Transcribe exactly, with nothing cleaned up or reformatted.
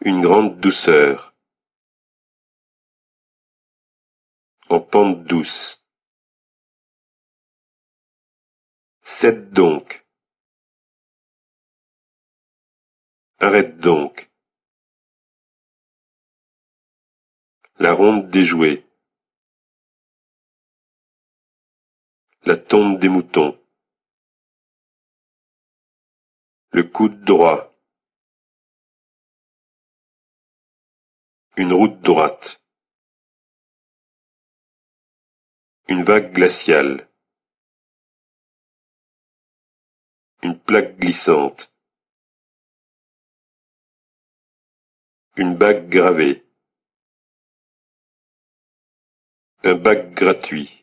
Une grande douceur. En pente douce. Cède donc. Arrête donc. La ronde des jouets. La tombe des moutons. Le coude droit. Une route droite. Une vague glaciale. Une plaque glissante. Une bague gravée. Un bac gratuit.